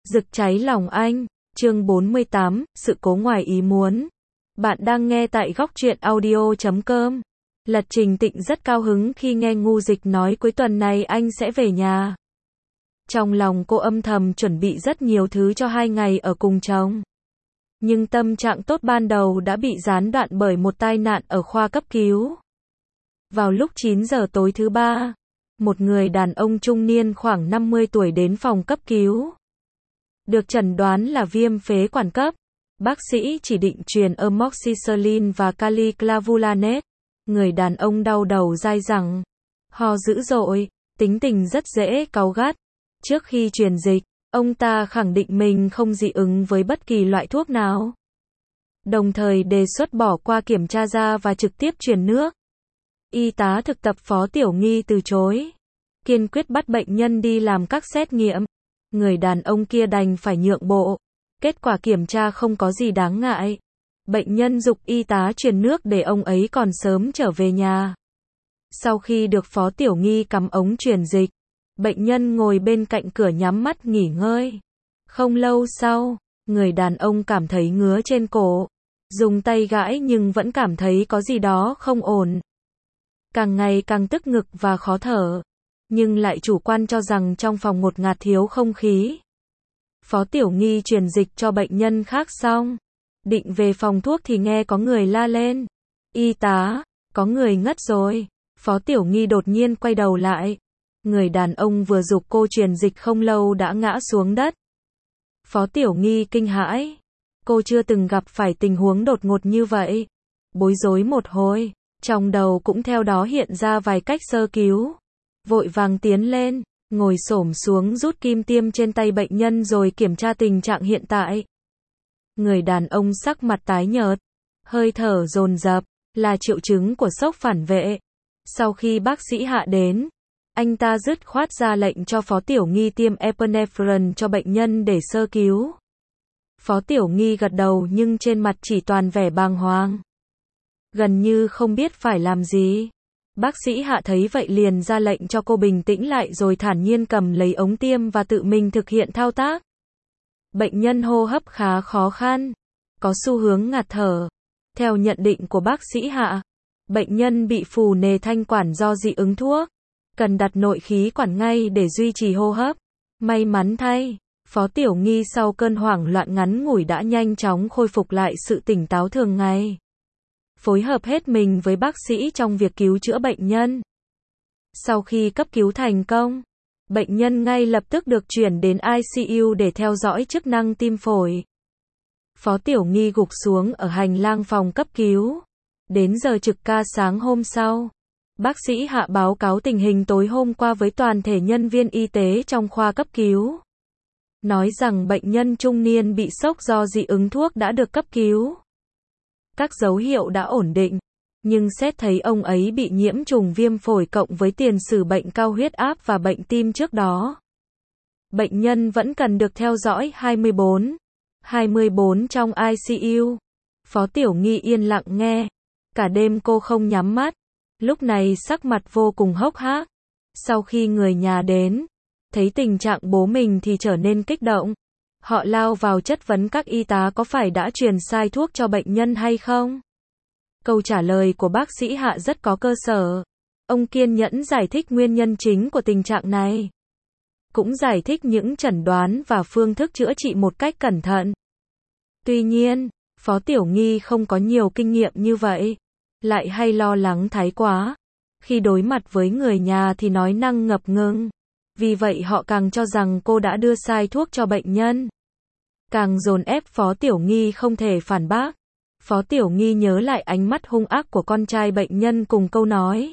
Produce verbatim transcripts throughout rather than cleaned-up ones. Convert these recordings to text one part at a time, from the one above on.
Rực cháy lòng anh, chương bốn mươi tám, sự cố ngoài ý muốn. Bạn đang nghe tại góc truyện audio chấm com. Lật Trình Tịnh rất cao hứng khi nghe Ngu Dịch nói cuối tuần này anh sẽ về nhà. Trong lòng cô âm thầm chuẩn bị rất nhiều thứ cho hai ngày ở cùng chồng. Nhưng tâm trạng tốt ban đầu đã bị gián đoạn bởi một tai nạn ở khoa cấp cứu. Vào lúc chín giờ tối thứ ba, một người đàn ông trung niên khoảng năm mươi tuổi đến phòng cấp cứu. Được chẩn đoán là viêm phế quản cấp. Bác sĩ chỉ định truyền amoxicillin và kali clavulanate. Người đàn ông đau đầu dai dẳng, ho dữ dội, tính tình rất dễ cáu gắt. Trước khi truyền dịch, ông ta khẳng định mình không dị ứng với bất kỳ loại thuốc nào. Đồng thời đề xuất bỏ qua kiểm tra da và trực tiếp truyền nước. Y tá thực tập Phó Tiểu Nghi từ chối, kiên quyết bắt bệnh nhân đi làm các xét nghiệm. Người đàn ông kia đành phải nhượng bộ. Kết quả kiểm tra không có gì đáng ngại. Bệnh nhân giục y tá truyền nước để ông ấy còn sớm trở về nhà. Sau khi được Phó Tiểu Nghi cắm ống truyền dịch, bệnh nhân ngồi bên cạnh cửa nhắm mắt nghỉ ngơi. Không lâu sau, người đàn ông cảm thấy ngứa trên cổ. Dùng tay gãi nhưng vẫn cảm thấy có gì đó không ổn. Càng ngày càng tức ngực và khó thở. Nhưng lại chủ quan cho rằng trong phòng ngột ngạt thiếu không khí. Phó Tiểu Nghi truyền dịch cho bệnh nhân khác xong. Định về phòng thuốc thì nghe có người la lên. Y tá, có người ngất rồi. Phó Tiểu Nghi đột nhiên quay đầu lại. Người đàn ông vừa giục cô truyền dịch không lâu đã ngã xuống đất. Phó Tiểu Nghi kinh hãi. Cô chưa từng gặp phải tình huống đột ngột như vậy. Bối rối một hồi, trong đầu cũng theo đó hiện ra vài cách sơ cứu. Vội vàng tiến lên, ngồi xổm xuống rút kim tiêm trên tay bệnh nhân rồi kiểm tra tình trạng hiện tại. Người đàn ông sắc mặt tái nhợt, hơi thở dồn dập, là triệu chứng của sốc phản vệ. Sau khi bác sĩ hạ đến, anh ta dứt khoát ra lệnh cho Phó Tiểu Nghi tiêm epinephrine cho bệnh nhân để sơ cứu. Phó Tiểu Nghi gật đầu nhưng trên mặt chỉ toàn vẻ bàng hoàng. Gần như không biết phải làm gì. Bác sĩ Hạ thấy vậy liền ra lệnh cho cô bình tĩnh lại rồi thản nhiên cầm lấy ống tiêm và tự mình thực hiện thao tác. Bệnh nhân hô hấp khá khó khăn, có xu hướng ngạt thở. Theo nhận định của bác sĩ Hạ, bệnh nhân bị phù nề thanh quản do dị ứng thuốc, cần đặt nội khí quản ngay để duy trì hô hấp. May mắn thay, Phó Tiểu Nghi sau cơn hoảng loạn ngắn ngủi đã nhanh chóng khôi phục lại sự tỉnh táo thường ngày. Phối hợp hết mình với bác sĩ trong việc cứu chữa bệnh nhân. Sau khi cấp cứu thành công, bệnh nhân ngay lập tức được chuyển đến i xê u để theo dõi chức năng tim phổi. Phó Tiểu Nghi gục xuống ở hành lang phòng cấp cứu. Đến giờ trực ca sáng hôm sau, bác sĩ Hạ báo cáo tình hình tối hôm qua với toàn thể nhân viên y tế trong khoa cấp cứu. Nói rằng bệnh nhân trung niên bị sốc do dị ứng thuốc đã được cấp cứu. Các dấu hiệu đã ổn định, nhưng xét thấy ông ấy bị nhiễm trùng viêm phổi cộng với tiền sử bệnh cao huyết áp và bệnh tim trước đó. Bệnh nhân vẫn cần được theo dõi hai mươi bốn, hai mươi bốn trong i xê u. Phó Tiểu Nghi yên lặng nghe. Cả đêm cô không nhắm mắt. Lúc này sắc mặt vô cùng hốc hác. Sau khi người nhà đến, thấy tình trạng bố mình thì trở nên kích động. Họ lao vào chất vấn các y tá có phải đã truyền sai thuốc cho bệnh nhân hay không. Câu trả lời của bác sĩ Hạ rất có cơ sở. Ông kiên nhẫn giải thích nguyên nhân chính của tình trạng này. Cũng giải thích những chẩn đoán và phương thức chữa trị một cách cẩn thận. Tuy nhiên, Phó Tiểu Nghi không có nhiều kinh nghiệm như vậy. Lại hay lo lắng thái quá. Khi đối mặt với người nhà thì nói năng ngập ngừng. Vì vậy họ càng cho rằng cô đã đưa sai thuốc cho bệnh nhân. Càng dồn ép Phó Tiểu Nghi không thể phản bác. Phó Tiểu Nghi nhớ lại ánh mắt hung ác của con trai bệnh nhân cùng câu nói.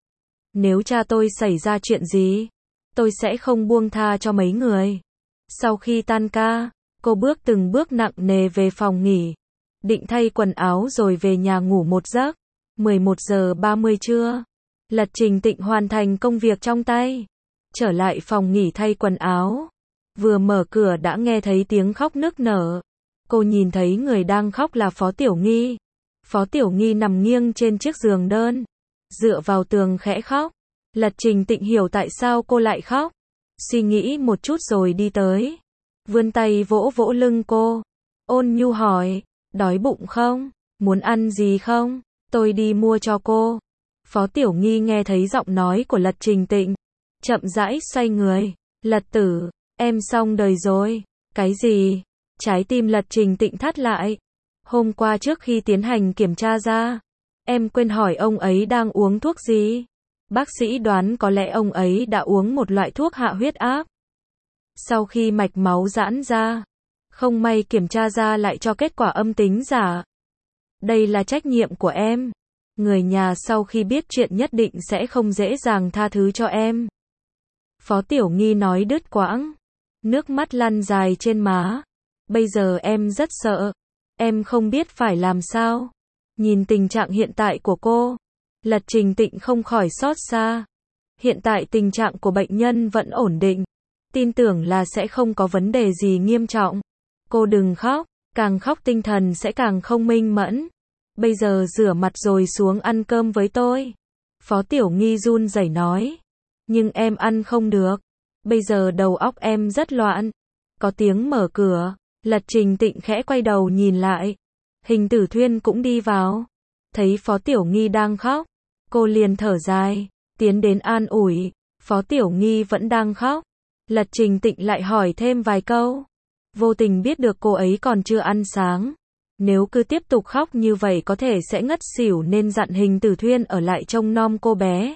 Nếu cha tôi xảy ra chuyện gì, tôi sẽ không buông tha cho mấy người. Sau khi tan ca, cô bước từng bước nặng nề về phòng nghỉ. Định thay quần áo rồi về nhà ngủ một giấc. mười một giờ ba mươi trưa. Lật Trình Tịnh hoàn thành công việc trong tay. Trở lại phòng nghỉ thay quần áo. Vừa mở cửa đã nghe thấy tiếng khóc nức nở. Cô nhìn thấy người đang khóc là Phó Tiểu Nghi. Phó Tiểu Nghi nằm nghiêng trên chiếc giường đơn, dựa vào tường khẽ khóc. Lật Trình Tịnh hiểu tại sao cô lại khóc. Suy nghĩ một chút rồi đi tới. vươn tay vỗ vỗ lưng cô. Ôn nhu hỏi, đói bụng không? Muốn ăn gì không? Tôi đi mua cho cô. Phó Tiểu Nghi nghe thấy giọng nói của Lật Trình Tịnh, chậm rãi xoay người. Lật tử, em xong đời rồi. Cái gì? Trái tim Lật Trình Tịnh thắt lại. Hôm qua trước khi tiến hành kiểm tra ra, em quên hỏi ông ấy đang uống thuốc gì. Bác sĩ đoán có lẽ ông ấy đã uống một loại thuốc hạ huyết áp. Sau khi mạch máu giãn ra, không may kiểm tra ra lại cho kết quả âm tính giả. Đây là trách nhiệm của em. Người nhà sau khi biết chuyện nhất định sẽ không dễ dàng tha thứ cho em. Phó Tiểu Nghi nói đứt quãng, nước mắt lăn dài trên má. Bây giờ em rất sợ, em không biết phải làm sao. Nhìn tình trạng hiện tại của cô, Lật Trình Tịnh không khỏi xót xa. Hiện tại tình trạng của bệnh nhân vẫn ổn định, tin tưởng là sẽ không có vấn đề gì nghiêm trọng. Cô đừng khóc, càng khóc tinh thần sẽ càng không minh mẫn. Bây giờ rửa mặt rồi xuống ăn cơm với tôi. Phó Tiểu Nghi run rẩy nói. Nhưng em ăn không được. Bây giờ đầu óc em rất loạn. Có tiếng mở cửa. Lật Trình Tịnh khẽ quay đầu nhìn lại. Hình Tử Thuyên cũng đi vào. Thấy Phó Tiểu Nghi đang khóc, cô liền thở dài, tiến đến an ủi. Phó Tiểu Nghi vẫn đang khóc. Lật Trình Tịnh lại hỏi thêm vài câu. Vô tình biết được cô ấy còn chưa ăn sáng. Nếu cứ tiếp tục khóc như vậy có thể sẽ ngất xỉu nên dặn Hình Tử Thuyên ở lại trông nom cô bé.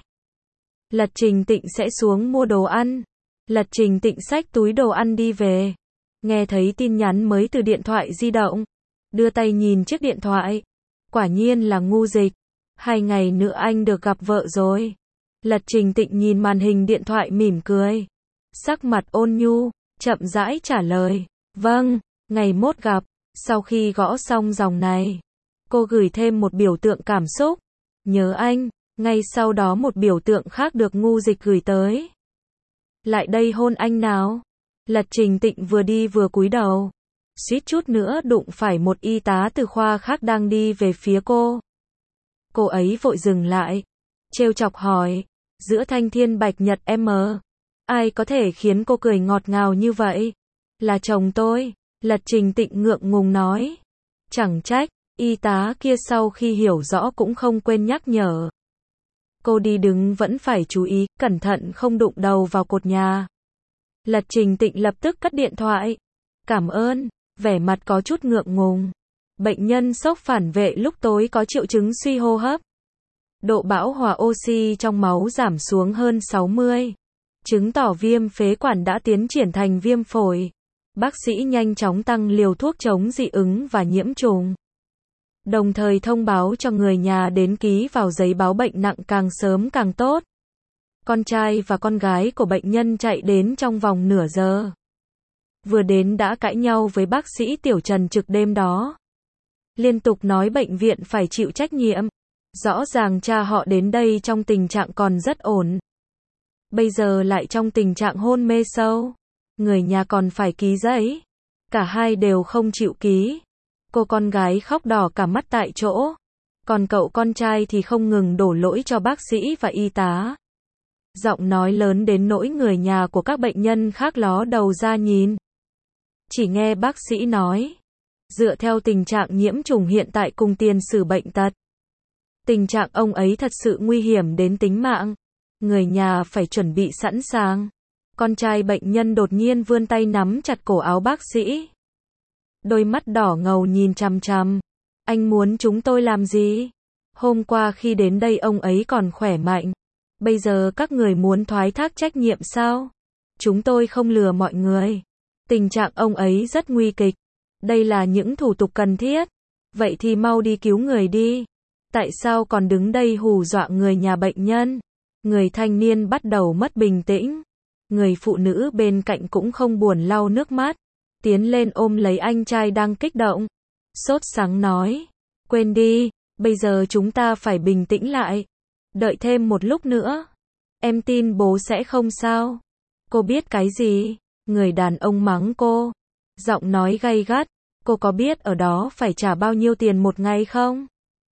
Lật Trình Tịnh sẽ xuống mua đồ ăn. Lật Trình Tịnh xách túi đồ ăn đi về. Nghe thấy tin nhắn mới từ điện thoại di động. Đưa tay nhìn chiếc điện thoại. Quả nhiên là Ngu Dịch. Hai ngày nữa anh được gặp vợ rồi. Lật Trình Tịnh nhìn màn hình điện thoại mỉm cười. Sắc mặt ôn nhu, chậm rãi trả lời. Vâng, ngày mốt gặp. Sau khi gõ xong dòng này, cô gửi thêm một biểu tượng cảm xúc. Nhớ anh. Ngay sau đó một biểu tượng khác được Ngu Dịch gửi tới. Lại đây hôn anh nào. Lật Trình Tịnh vừa đi vừa cúi đầu. Suýt chút nữa đụng phải một y tá từ khoa khác đang đi về phía cô. Cô ấy vội dừng lại. Trêu chọc hỏi. Giữa thanh thiên bạch nhật em mờ. Ai có thể khiến cô cười ngọt ngào như vậy? Là chồng tôi. Lật Trình Tịnh ngượng ngùng nói. Chẳng trách. Y tá kia sau khi hiểu rõ cũng không quên nhắc nhở. Cô đi đứng vẫn phải chú ý, cẩn thận không đụng đầu vào cột nhà. Lật Trình Tịnh lập tức cất điện thoại. Cảm ơn. Vẻ mặt có chút ngượng ngùng. Bệnh nhân sốc phản vệ lúc tối có triệu chứng suy hô hấp. Độ bão hòa oxy trong máu giảm xuống hơn sáu mươi. Chứng tỏ viêm phế quản đã tiến triển thành viêm phổi. Bác sĩ nhanh chóng tăng liều thuốc chống dị ứng và nhiễm trùng. Đồng thời thông báo cho người nhà đến ký vào giấy báo bệnh nặng càng sớm càng tốt. Con trai và con gái của bệnh nhân chạy đến trong vòng nửa giờ. Vừa đến đã cãi nhau với bác sĩ Tiểu Trần trực đêm đó. Liên tục nói bệnh viện phải chịu trách nhiệm. Rõ ràng cha họ đến đây trong tình trạng còn rất ổn. Bây giờ lại trong tình trạng hôn mê sâu. Người nhà còn phải ký giấy. Cả hai đều không chịu ký. Cô con gái khóc đỏ cả mắt tại chỗ. Còn cậu con trai thì không ngừng đổ lỗi cho bác sĩ và y tá. Giọng nói lớn đến nỗi người nhà của các bệnh nhân khác ló đầu ra nhìn. Chỉ nghe bác sĩ nói. Dựa theo tình trạng nhiễm trùng hiện tại cùng tiền sử bệnh tật. Tình trạng ông ấy thật sự nguy hiểm đến tính mạng. Người nhà phải chuẩn bị sẵn sàng. Con trai bệnh nhân đột nhiên vươn tay nắm chặt cổ áo bác sĩ. Đôi mắt đỏ ngầu nhìn chằm chằm. Anh muốn chúng tôi làm gì? Hôm qua khi đến đây ông ấy còn khỏe mạnh. Bây giờ các người muốn thoái thác trách nhiệm sao? Chúng tôi không lừa mọi người. Tình trạng ông ấy rất nguy kịch. Đây là những thủ tục cần thiết. Vậy thì mau đi cứu người đi. Tại sao còn đứng đây hù dọa người nhà bệnh nhân? Người thanh niên bắt đầu mất bình tĩnh. Người phụ nữ bên cạnh cũng không buồn lau nước mắt. Tiến lên ôm lấy anh trai đang kích động. Sốt sắng nói. Quên đi, bây giờ chúng ta phải bình tĩnh lại. Đợi thêm một lúc nữa. Em tin bố sẽ không sao. Cô biết cái gì? Người đàn ông mắng cô. Giọng nói gay gắt. Cô có biết ở đó phải trả bao nhiêu tiền một ngày không?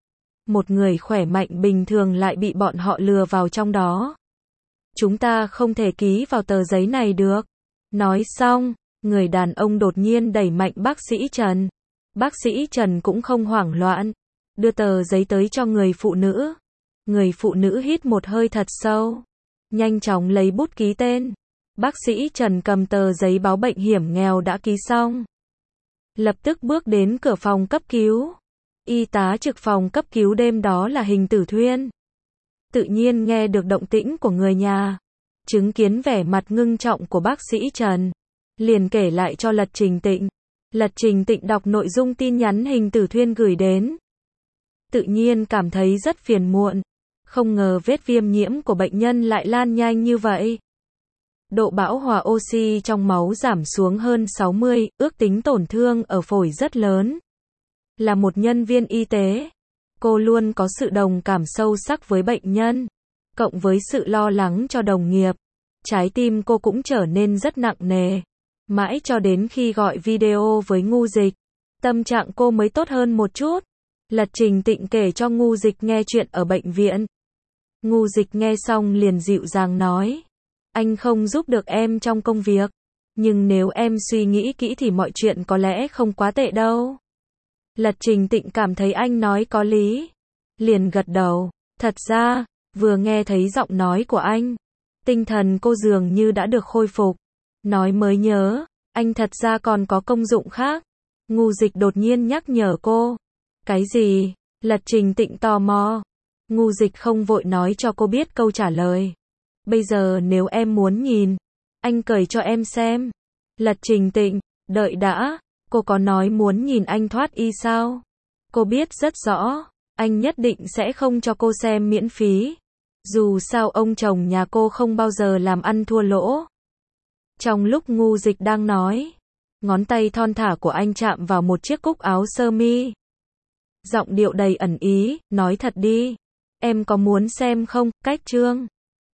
Một người khỏe mạnh bình thường lại bị bọn họ lừa vào trong đó. Chúng ta không thể ký vào tờ giấy này được. Nói xong, Người đàn ông đột nhiên đẩy mạnh bác sĩ Trần. Bác sĩ Trần cũng không hoảng loạn, đưa tờ giấy tới cho người phụ nữ. Người phụ nữ hít một hơi thật sâu, nhanh chóng lấy bút ký tên. Bác sĩ Trần cầm tờ giấy báo bệnh hiểm nghèo đã ký xong, lập tức bước đến cửa phòng cấp cứu. Y tá trực phòng cấp cứu đêm đó là Hình Tử Thuyên. Tự nhiên nghe được động tĩnh của người nhà, chứng kiến vẻ mặt ngưng trọng của bác sĩ Trần, liền kể lại cho Lật Trình Tịnh. Lật Trình Tịnh đọc nội dung tin nhắn Hình Tử Thuyên gửi đến, tự nhiên cảm thấy rất phiền muộn, không ngờ vết viêm nhiễm của bệnh nhân lại lan nhanh như vậy. Độ bão hòa oxy trong máu giảm xuống hơn sáu mươi, ước tính tổn thương ở phổi rất lớn. Là một nhân viên y tế, cô luôn có sự đồng cảm sâu sắc với bệnh nhân, cộng với sự lo lắng cho đồng nghiệp. Trái tim cô cũng trở nên rất nặng nề. Mãi cho đến khi gọi video với Ngu Dịch, tâm trạng cô mới tốt hơn một chút. Lật Trình Tịnh kể cho Ngu Dịch nghe chuyện ở bệnh viện. Ngu Dịch nghe xong liền dịu dàng nói, anh không giúp được em trong công việc, nhưng nếu em suy nghĩ kỹ thì mọi chuyện có lẽ không quá tệ đâu. Lật Trình Tịnh cảm thấy anh nói có lý, liền gật đầu. Thật ra, vừa nghe thấy giọng nói của anh, tinh thần cô dường như đã được khôi phục. Nói mới nhớ, anh thật ra còn có công dụng khác. Ngu Dịch đột nhiên nhắc nhở cô. Cái gì? Lật Trình Tịnh tò mò. Ngu Dịch không vội nói cho cô biết câu trả lời. Bây giờ nếu em muốn nhìn, anh cởi cho em xem. Lật Trình Tịnh, đợi đã, cô có nói muốn nhìn anh thoát y sao? Cô biết rất rõ, anh nhất định sẽ không cho cô xem miễn phí. Dù sao ông chồng nhà cô không bao giờ làm ăn thua lỗ. Trong lúc Ngu Dịch đang nói, ngón tay thon thả của anh chạm vào một chiếc cúc áo sơ mi. Giọng điệu đầy ẩn ý, nói thật đi, em có muốn xem không? Cách chương